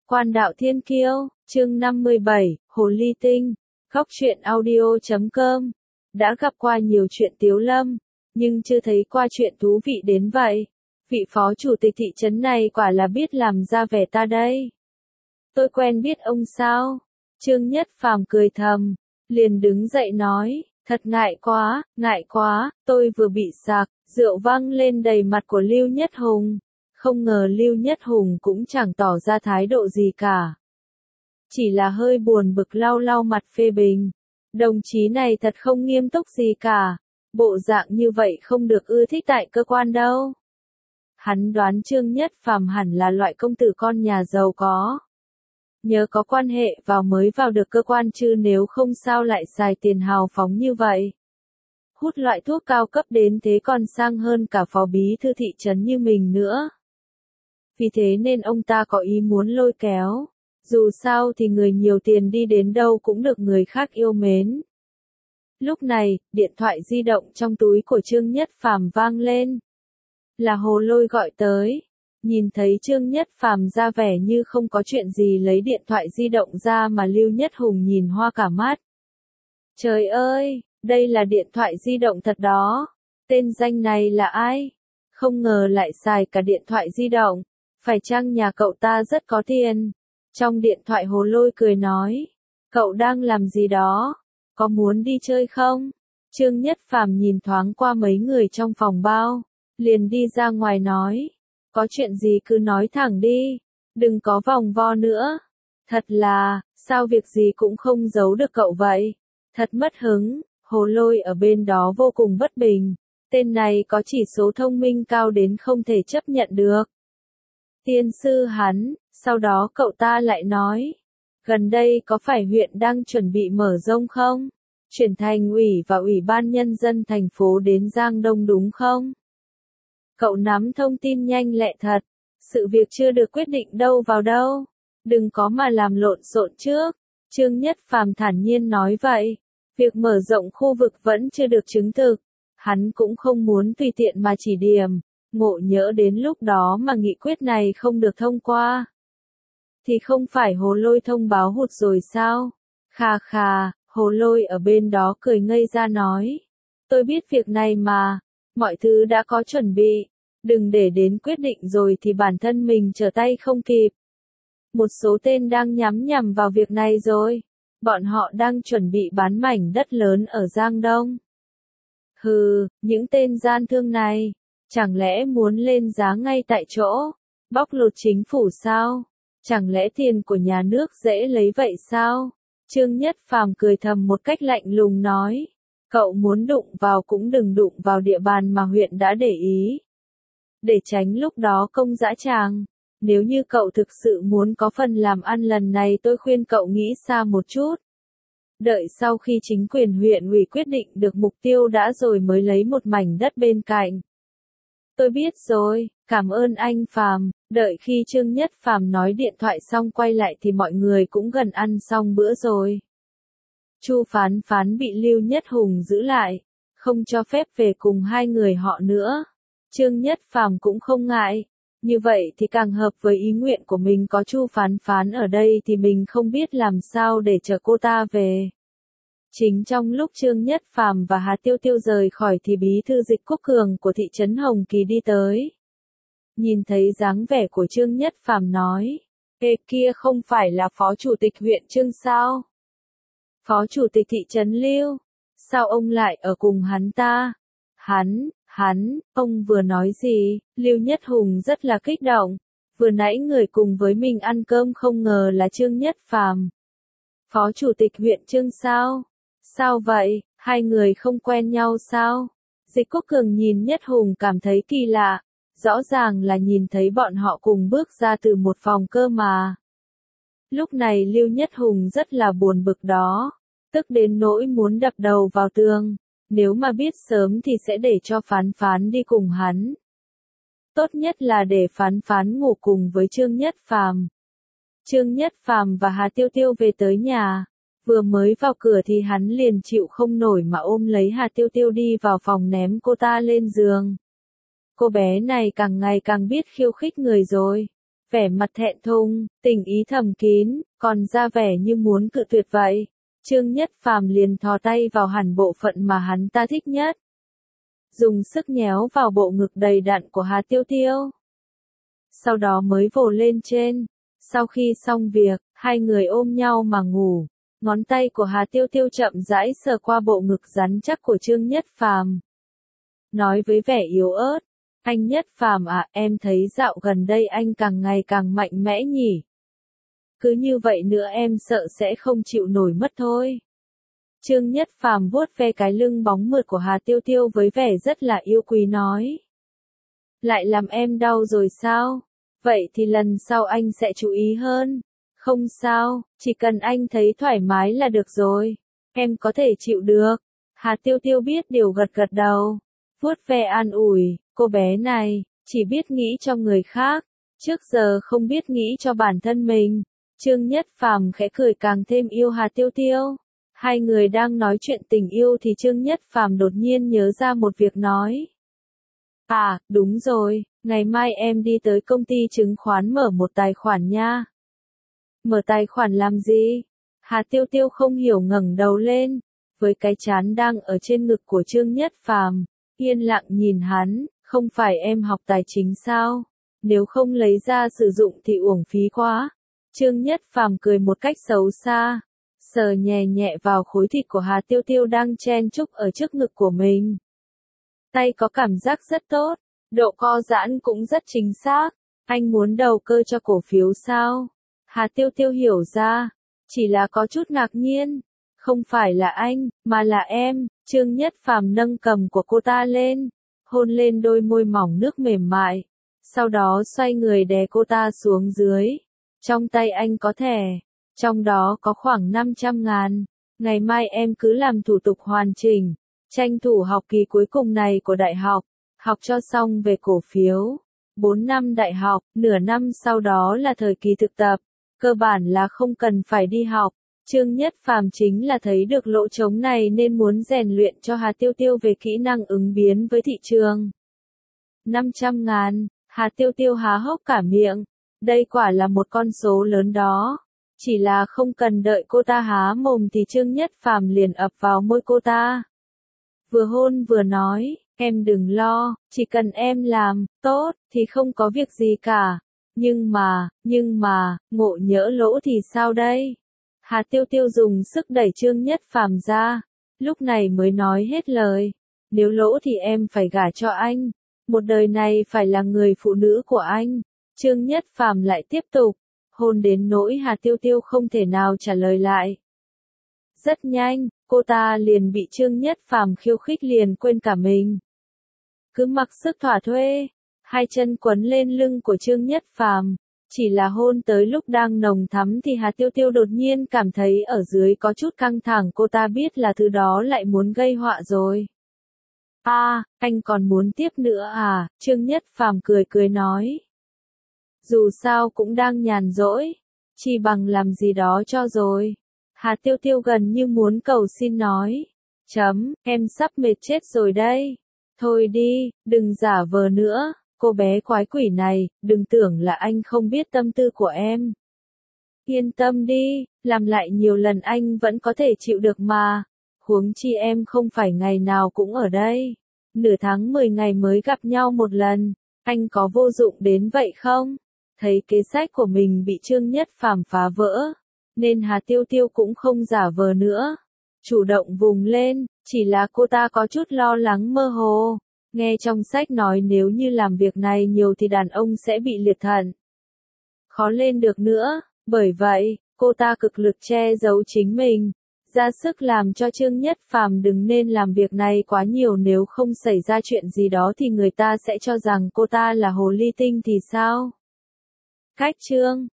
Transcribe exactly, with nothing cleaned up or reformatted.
Quan đạo thiên kiêu, chương năm mươi bảy, Hồ ly tinh, góc truyện audio chấm com. Đã gặp qua nhiều chuyện Tiếu Lâm, nhưng chưa thấy qua chuyện thú vị đến vậy. Vị phó chủ tịch thị trấn này quả là biết làm ra vẻ ta đây. Tôi quen biết ông sao? Trương Nhất Phàm cười thầm, liền đứng dậy nói, thật ngại quá, ngại quá, tôi vừa bị sặc, rượu văng lên đầy mặt của Lưu Nhất Hùng. Không ngờ Lưu Nhất Hùng cũng chẳng tỏ ra thái độ gì cả. Chỉ là hơi buồn bực lau lau mặt phê bình. Đồng chí này thật không nghiêm túc gì cả. Bộ dạng như vậy không được ưa thích tại cơ quan đâu. Hắn đoán Trương Nhất Phàm hẳn là loại công tử con nhà giàu có. Nhớ có quan hệ vào mới vào được cơ quan chứ nếu không sao lại xài tiền hào phóng như vậy. Hút loại thuốc cao cấp đến thế còn sang hơn cả phó bí thư thị trấn như mình nữa. Vì thế nên ông ta có ý muốn lôi kéo. Dù sao thì người nhiều tiền đi đến đâu cũng được người khác yêu mến. Lúc này, điện thoại di động trong túi của Trương Nhất Phàm vang lên. Là Hồ Lôi gọi tới. Nhìn thấy Trương Nhất Phàm ra vẻ như không có chuyện gì lấy điện thoại di động ra mà Lưu Nhất Hùng nhìn hoa cả mắt. Trời ơi, đây là điện thoại di động thật đó. Tên danh này là ai? Không ngờ lại xài cả điện thoại di động. Phải chăng nhà cậu ta rất có tiền? Trong điện thoại Hồ Lôi cười nói. Cậu đang làm gì đó? Có muốn đi chơi không? Trương Nhất Phàm nhìn thoáng qua mấy người trong phòng bao. Liền đi ra ngoài nói. Có chuyện gì cứ nói thẳng đi. Đừng có vòng vo nữa. Thật là, sao việc gì cũng không giấu được cậu vậy? Thật mất hứng. Hồ Lôi ở bên đó vô cùng bất bình. Tên này có chỉ số thông minh cao đến không thể chấp nhận được. Tiên sư hắn, sau đó cậu ta lại nói, gần đây có phải huyện đang chuẩn bị mở rông không? Chuyển thành ủy và ủy ban nhân dân thành phố đến Giang Đông đúng không? Cậu nắm thông tin nhanh lẹ thật, sự việc chưa được quyết định đâu vào đâu, đừng có mà làm lộn xộn trước. Trương Nhất Phàm thản nhiên nói vậy, việc mở rộng khu vực vẫn chưa được chứng thực, hắn cũng không muốn tùy tiện mà chỉ điểm. Ngộ nhỡ đến lúc đó mà nghị quyết này không được thông qua. Thì không phải Hồ Lôi thông báo hụt rồi sao? Khà khà, Hồ Lôi ở bên đó cười ngây ra nói. Tôi biết việc này mà, mọi thứ đã có chuẩn bị. Đừng để đến quyết định rồi thì bản thân mình trở tay không kịp. Một số tên đang nhắm nhằm vào việc này rồi. Bọn họ đang chuẩn bị bán mảnh đất lớn ở Giang Đông. Hừ, những tên gian thương này. Chẳng lẽ muốn lên giá ngay tại chỗ, bóc lột chính phủ sao? Chẳng lẽ tiền của nhà nước dễ lấy vậy sao? Trương Nhất Phàm cười thầm một cách lạnh lùng nói, cậu muốn đụng vào cũng đừng đụng vào địa bàn mà huyện đã để ý. Để tránh lúc đó công dã tràng, nếu như cậu thực sự muốn có phần làm ăn lần này tôi khuyên cậu nghĩ xa một chút. Đợi sau khi chính quyền huyện ủy quyết định được mục tiêu đã rồi mới lấy một mảnh đất bên cạnh. Tôi biết rồi, cảm ơn anh Phàm. Đợi khi Trương Nhất Phàm nói điện thoại xong quay lại thì mọi người cũng gần ăn xong bữa rồi. Chu Phán Phán bị Lưu Nhất Hùng giữ lại, không cho phép về cùng hai người họ nữa. Trương Nhất Phàm cũng không ngại, như vậy thì càng hợp với ý nguyện của mình, có Chu Phán Phán ở đây thì mình không biết làm sao để chờ cô ta về. Chính trong lúc Trương Nhất Phàm và Hà Tiêu Tiêu rời khỏi thì bí thư Dịch Quốc Cường của thị trấn Hồng Kỳ đi tới. Nhìn thấy dáng vẻ của Trương Nhất Phàm nói, ê kia không phải là phó chủ tịch huyện Trương sao? Phó chủ tịch thị trấn Lưu, sao ông lại ở cùng hắn ta? Hắn, hắn, ông vừa nói gì? Lưu Nhất Hùng rất là kích động, vừa nãy người cùng với mình ăn cơm không ngờ là Trương Nhất Phàm. Phó chủ tịch huyện Trương sao? Sao vậy, hai người không quen nhau sao? Dịch Quốc Cường nhìn Nhất Hùng cảm thấy kỳ lạ, rõ ràng là nhìn thấy bọn họ cùng bước ra từ một phòng cơ mà. Lúc này Lưu Nhất Hùng rất là buồn bực đó, tức đến nỗi muốn đập đầu vào tường, nếu mà biết sớm thì sẽ để cho Phán Phán đi cùng hắn. Tốt nhất là để Phán Phán ngủ cùng với Trương Nhất Phàm. Trương Nhất Phàm và Hà Tiêu Tiêu về tới nhà. Vừa mới vào cửa thì hắn liền chịu không nổi mà ôm lấy Hà Tiêu Tiêu đi vào phòng ném cô ta lên giường. Cô bé này càng ngày càng biết khiêu khích người rồi. vẻ mặt thẹn thùng, tình ý thầm kín, còn ra vẻ như muốn cự tuyệt vậy. Trương Nhất Phàm liền thò tay vào hẳn bộ phận mà hắn ta thích nhất. Dùng sức nhéo vào bộ ngực đầy đặn của Hà Tiêu Tiêu. Sau đó mới vồ lên trên. Sau khi xong việc, hai người ôm nhau mà ngủ. Ngón tay của Hà Tiêu Tiêu chậm rãi sờ qua bộ ngực rắn chắc của Trương Nhất Phàm. Nói với vẻ yếu ớt, anh Nhất Phàm à, em thấy dạo gần đây anh càng ngày càng mạnh mẽ nhỉ. Cứ như vậy nữa em sợ sẽ không chịu nổi mất thôi. Trương Nhất Phàm vuốt ve cái lưng bóng mượt của Hà Tiêu Tiêu với vẻ rất là yêu quý nói. Lại làm em đau rồi sao? Vậy thì lần sau anh sẽ chú ý hơn. Không sao, chỉ cần anh thấy thoải mái là được rồi. Em có thể chịu được. Hà Tiêu Tiêu biết điều gật gật đầu. Vuốt ve an ủi, cô bé này, chỉ biết nghĩ cho người khác. Trước giờ không biết nghĩ cho bản thân mình. Trương Nhất Phàm khẽ cười càng thêm yêu Hà Tiêu Tiêu. Hai người đang nói chuyện tình yêu thì Trương Nhất Phàm đột nhiên nhớ ra một việc nói. À, đúng rồi, ngày mai em đi tới công ty chứng khoán mở một tài khoản nha. Mở tài khoản làm gì? Hà Tiêu Tiêu không hiểu ngẩng đầu lên, với cái trán đang ở trên ngực của Trương Nhất Phàm, yên lặng nhìn hắn, không phải em học tài chính sao? Nếu không lấy ra sử dụng thì uổng phí quá. Trương Nhất Phàm cười một cách xấu xa, sờ nhẹ nhẹ vào khối thịt của Hà Tiêu Tiêu đang chen chúc ở trước ngực của mình. Tay có cảm giác rất tốt, độ co giãn cũng rất chính xác. Anh muốn đầu cơ cho cổ phiếu sao? Hà Tiêu Tiêu hiểu ra, chỉ là có chút ngạc nhiên. Không phải là anh, mà là em. Trương Nhất Phàm nâng cầm của cô ta lên, hôn lên đôi môi mỏng nước mềm mại. Sau đó xoay người đè cô ta xuống dưới. Trong tay anh có thẻ, trong đó có khoảng năm trăm ngàn. Ngày mai em cứ làm thủ tục hoàn chỉnh, tranh thủ học kỳ cuối cùng này của đại học, học cho xong về cổ phiếu. bốn năm đại học, nửa năm sau đó là thời kỳ thực tập, cơ bản là không cần phải đi học. Trương Nhất Phàm chính là thấy được lỗ trống này nên muốn rèn luyện cho Hà Tiêu Tiêu về kỹ năng ứng biến với thị trường. năm trăm ngàn, Hà Tiêu Tiêu há hốc cả miệng. Đây quả là một con số lớn đó. Chỉ là không cần đợi cô ta há mồm thì Trương Nhất Phàm liền ập vào môi cô ta. Vừa hôn vừa nói, em đừng lo, chỉ cần em làm tốt thì không có việc gì cả. Nhưng mà, nhưng mà, ngộ nhỡ lỗ thì sao đây? Hà Tiêu Tiêu dùng sức đẩy Trương Nhất Phàm ra, lúc này mới nói hết lời. Nếu lỗ thì em phải gả cho anh, một đời này phải là người phụ nữ của anh. Trương Nhất Phàm lại tiếp tục, hôn đến nỗi Hà Tiêu Tiêu không thể nào trả lời lại. Rất nhanh, cô ta liền bị Trương Nhất Phàm khiêu khích liền quên cả mình. Cứ mặc sức thỏa thuê, hai chân quấn lên lưng của Trương Nhất Phàm, chỉ là hôn tới lúc đang nồng thắm thì Hà Tiêu Tiêu đột nhiên cảm thấy ở dưới có chút căng thẳng, cô ta biết là thứ đó lại muốn gây họa rồi. A, à, anh còn muốn tiếp nữa à? Trương Nhất Phàm cười cười nói. Dù sao cũng đang nhàn rỗi, chỉ bằng làm gì đó cho rồi. Hà Tiêu Tiêu gần như muốn cầu xin nói. Chấm, em sắp mệt chết rồi đây. Thôi đi, đừng giả vờ nữa, cô bé quái quỷ này, đừng tưởng là anh không biết tâm tư của em. Yên tâm đi, làm lại nhiều lần anh vẫn có thể chịu được mà. Huống chi em không phải ngày nào cũng ở đây. Nửa tháng mười ngày mới gặp nhau một lần, anh có vô dụng đến vậy không? Thấy kế sách của mình bị Trương Nhất Phàm phá vỡ, nên Hà Tiêu Tiêu cũng không giả vờ nữa. Chủ động vùng lên, chỉ là cô ta có chút lo lắng mơ hồ. Nghe trong sách nói nếu như làm việc này nhiều thì đàn ông sẽ bị liệt thận. Khó lên được nữa, bởi vậy, cô ta cực lực che giấu chính mình. Ra sức làm cho Trương Nhất Phàm đừng nên làm việc này quá nhiều, nếu không xảy ra chuyện gì đó thì người ta sẽ cho rằng cô ta là hồ ly tinh thì sao? Cách chương